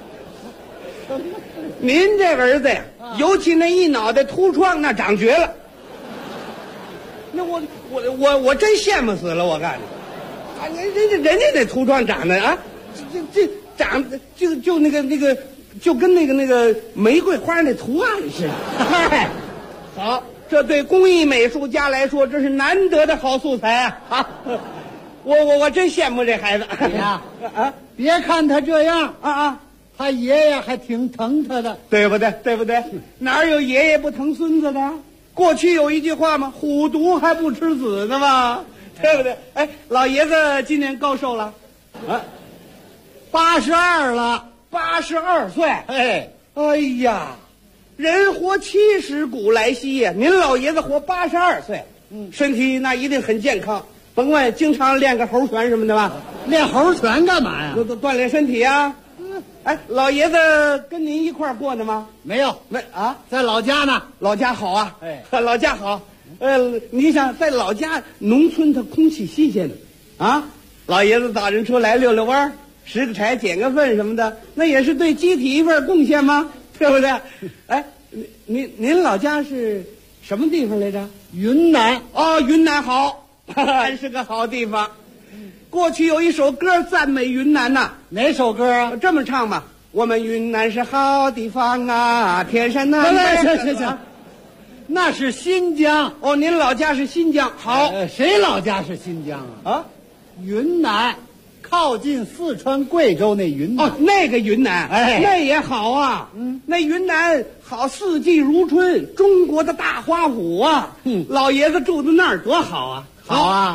您这儿子呀，尤其那一脑袋秃疮，那长绝了。那我真羡慕死了，我告诉你，啊，人家那秃疮长得啊，这长得就那个就跟那个玫瑰花那图案似的。好，这对工艺美术家来说，这是难得的好素材啊！我真羡慕这孩子。 你呀，别看他这样啊。 他爷爷还挺疼他的， 对不对？哪有爷爷不疼孙子的？过去有一句话嘛，虎毒还不吃子呢嘛，对不对？哎，老爷子今年高寿了？啊 ，82了 ，82岁。哎呀，人活70古来稀呀，您老爷子活82岁，身体那一定很健康。甭问，经常练个猴拳什么的吧？ 练猴拳干嘛呀？ 都锻炼身体啊。哎，老爷子跟您一块儿过的吗？ 没有，在老家呢。 老家好啊，老家好。你想在老家农村，它空气新鲜的啊。老爷子早晨出来溜溜弯，拾个柴，捡个粪什么的，那也是对集体一份贡献吗？对不对？哎，您老家是什么地方来着？ 云南。 哦，云南好，还是个好地方。过去有一首歌赞美云南呐， 哪首歌啊？ 这么唱吧，我们云南是好地方啊，天山南北。 行，那是新疆。 哦，您老家是新疆。好， 谁老家是新疆啊？云南，靠近四川、贵州那云南。 哦，那个云南，那也好啊。那云南好，四季如春，中国的大花府啊。老爷子住在那儿多好啊。 好啊，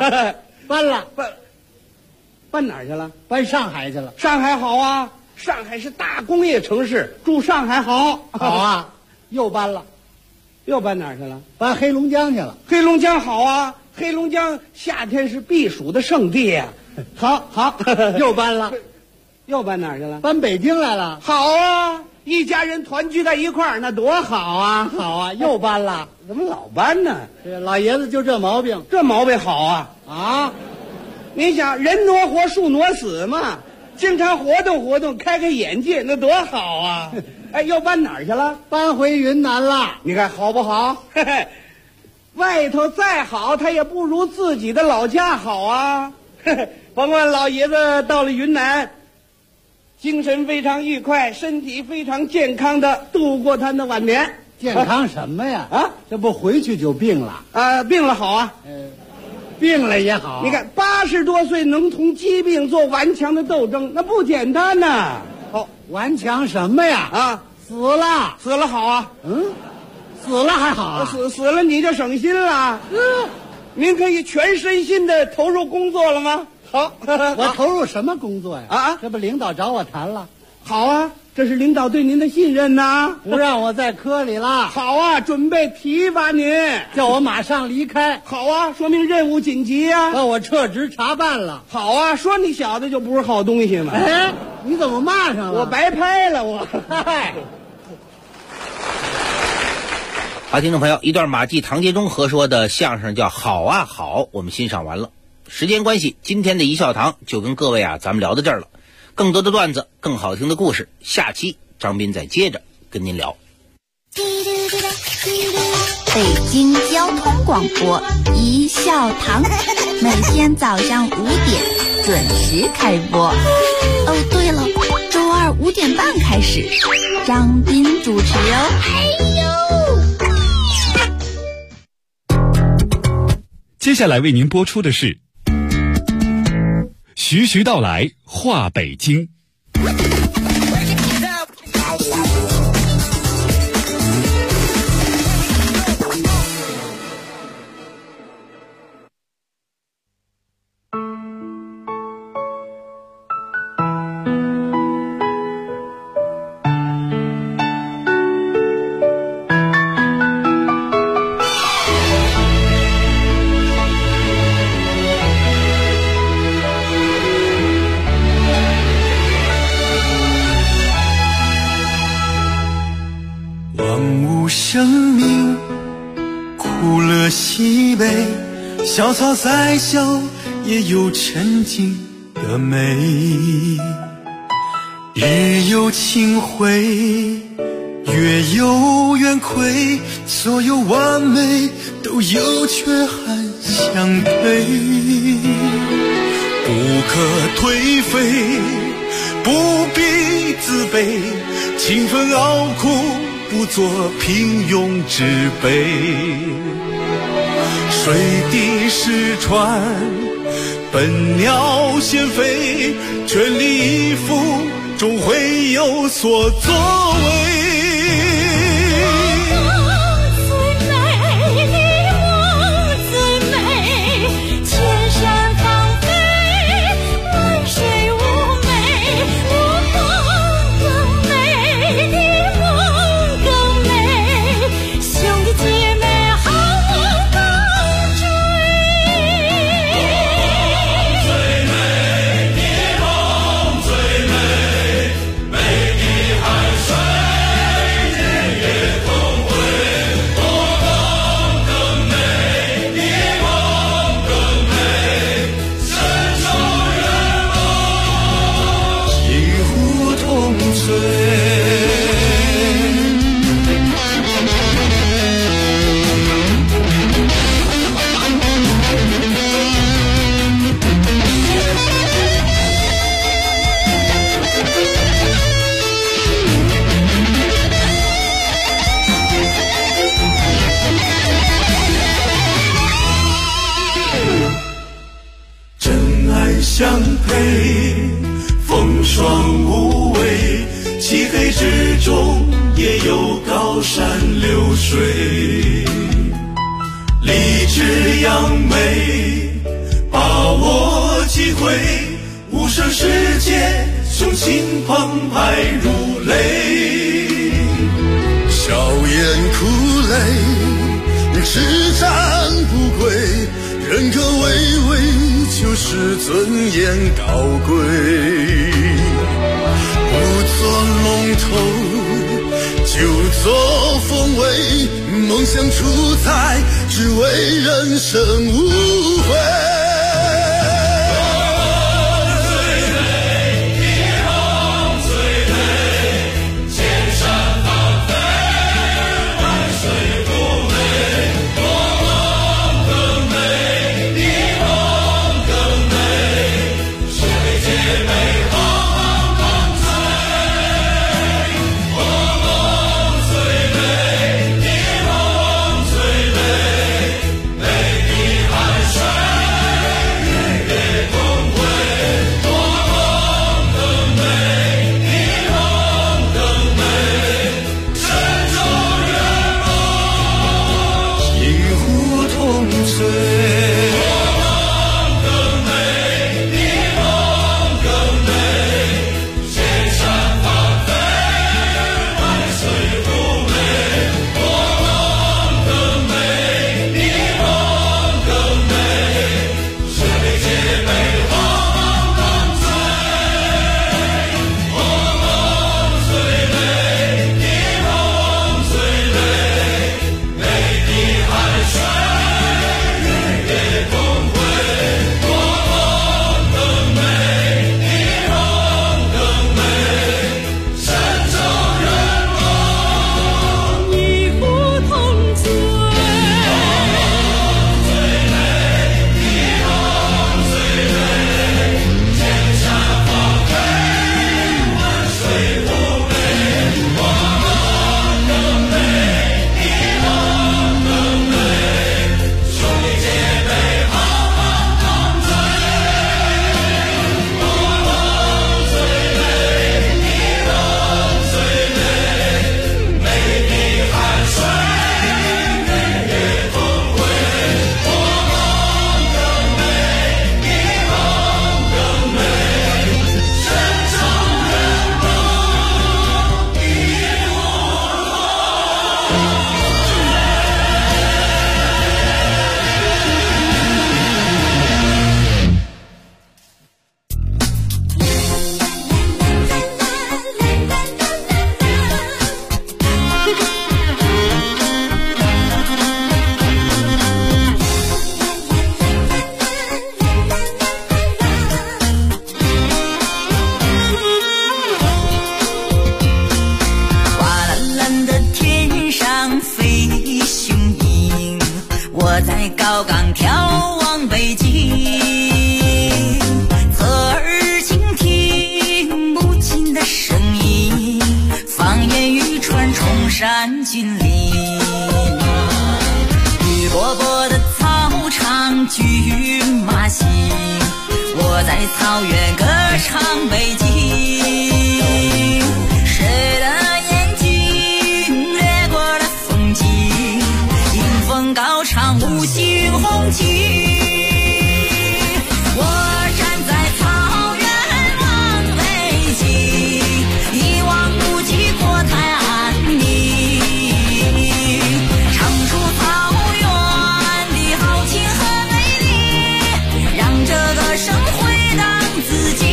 搬哪儿去了？ 搬上海去了。 上海好啊，上海是大工业城市，住上海好。 好啊，又搬了。 又搬哪儿去了？ 搬黑龙江去了。 黑龙江好啊，黑龙江夏天是避暑的圣地呀。好， 又搬了。 又搬哪儿去了？ 搬北京来了。 好啊，一家人团聚在一块儿，那多好啊！ 好啊，又搬了。 怎么老搬呢？ 这老爷子就这毛病。 这毛病好啊啊！你想人挪活，树挪死嘛，经常活动，开开眼界，那多好啊！哎，又搬哪儿去了？ 搬回云南了。 你看好不好？嘿嘿，外头再好，它也不如自己的老家好啊！嘿嘿，甭管老爷子到了云南，精神非常愉快，身体非常健康的度过他的晚年。 健康什么呀？啊，这不回去就病了？ 病了好啊。 病了也好， 你看80多岁能同疾病做顽强的斗争，那不简单呐。 好，顽强什么呀？ 啊， 死了好啊。 死了还好啊？ 死了你就省心了。您可以全身心的投入工作了吗？ 好， 我投入什么工作呀？ 啊， 这不领导找我谈了。 好啊，这是领导对您的信任呐， 不让我在科里了。 好啊，准备提拔您， 叫我马上离开。 好啊，说明任务紧急啊， 让我撤职查办了。 好啊，说你小子就不是好东西嘛。 哎，你怎么骂上了？ 我白拍了我。 嗨。 好，听众朋友，一段马季、唐杰忠合说的相声叫《好啊好》，我们欣赏完了。时间关系，今天的一笑堂就跟各位咱们聊到这儿了。更多的段子，更好听的故事，下期张斌再接着跟您聊。 北京交通广播一笑堂，每天早上5点准时开播。哦，对了，周二5点半开始，张斌主持哦。 接下来为您播出的是徐徐道来话北京。 生命苦乐喜悲，小草再小也有沉静的美。日有清辉，月有圆亏，所有完美都有缺憾相配。不可颓废，不必自卑，勤奋熬苦不做平庸之辈。水滴石穿，笨鸟先飞，全力以赴终会有所作为。相配，风霜无畏，漆黑之中也有高山流水。立志扬眉，把握机会，无声世界，雄心澎湃如雷。笑颜苦泪，只战不归，人可畏畏，就是尊严高贵。不做龙头，就做凤尾，梦想出彩，只为人生无悔。 美的海水马行，我在草原歌唱北京。谁的眼睛掠过了风景，迎风高唱五星红旗。我站在草原望北京，一望无际国泰安宁，唱出草原的豪情和美丽，让这个声回荡自己。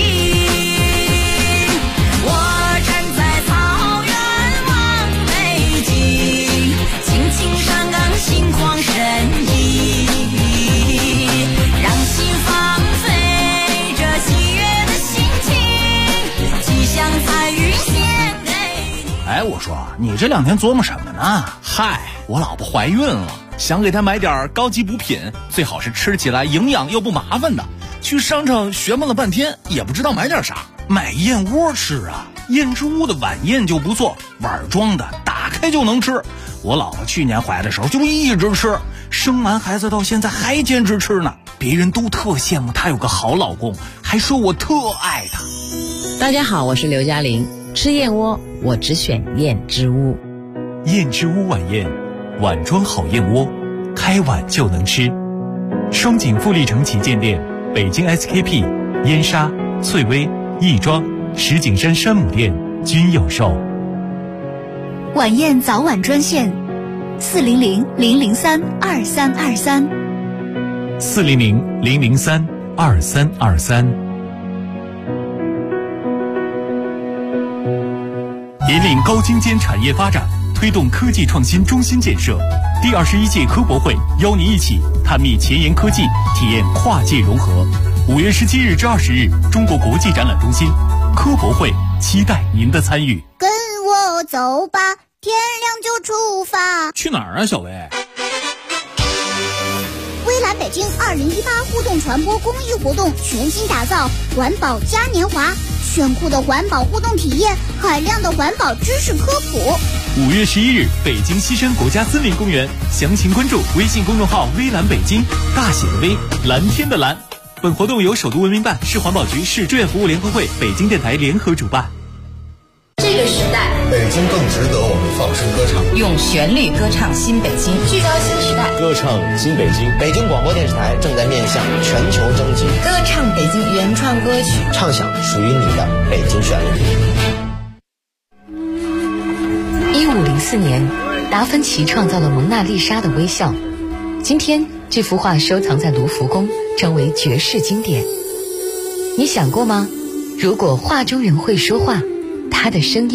我站在草原望北京，尽情上岗心旷神怡，让心放飞这喜悦的心情，吉祥彩云献给你。 哎，我说你这2天琢磨什么呢？嗨，我老婆怀孕了，想给她买点高级补品，最好是吃起来营养又不麻烦的。去商场学摸了半天，也不知道买点啥。买燕窝吃啊，燕之屋的晚宴就不错，碗装的，打开就能吃。我老婆去年怀的时候就一直吃，生完孩子到现在还坚持吃呢。别人都特羡慕她有个好老公，还说我特爱她。 大家好，我是刘嘉玲。吃燕窝，我只选燕之屋。 燕之屋晚宴，碗装好燕窝，开碗就能吃。双井富力城旗舰店、北京 SKP、燕莎、翠微、亦庄、石景山山姆店均有售。 晚宴早晚专线：400-003-2323。 400-003-2323。引领高精尖产业发展，推动科技创新中心建设。第21届科博会邀您一起探秘前沿科技，体验跨界融合。5月17日至20日，中国国际展览中心科博会，期待您的参与。 跟我走吧，天亮就出发。 去哪儿啊，小薇？ 微蓝北京2018互动传播公益活动全新打造环保嘉年华，炫酷的环保互动体验，海量的环保知识科普。 5月11日，北京西山国家森林公园，详情关注微信公众号微蓝北京，大写的微，蓝天的蓝。本活动由首都文明办、市环保局、市志愿服务联合会、北京电台联合主办。 这个时代， 北京更值得我们放声歌唱， 用旋律歌唱新北京，聚焦新时代， 歌唱新北京。北京广播电视台正在面向全球征集， 歌唱北京原创歌曲， 唱响属于你的北京旋律。 1504年，达芬奇创造了蒙娜丽莎的微笑。今天，这幅画收藏在卢浮宫，成为绝世经典。你想过吗？如果画中人会说话，他的声音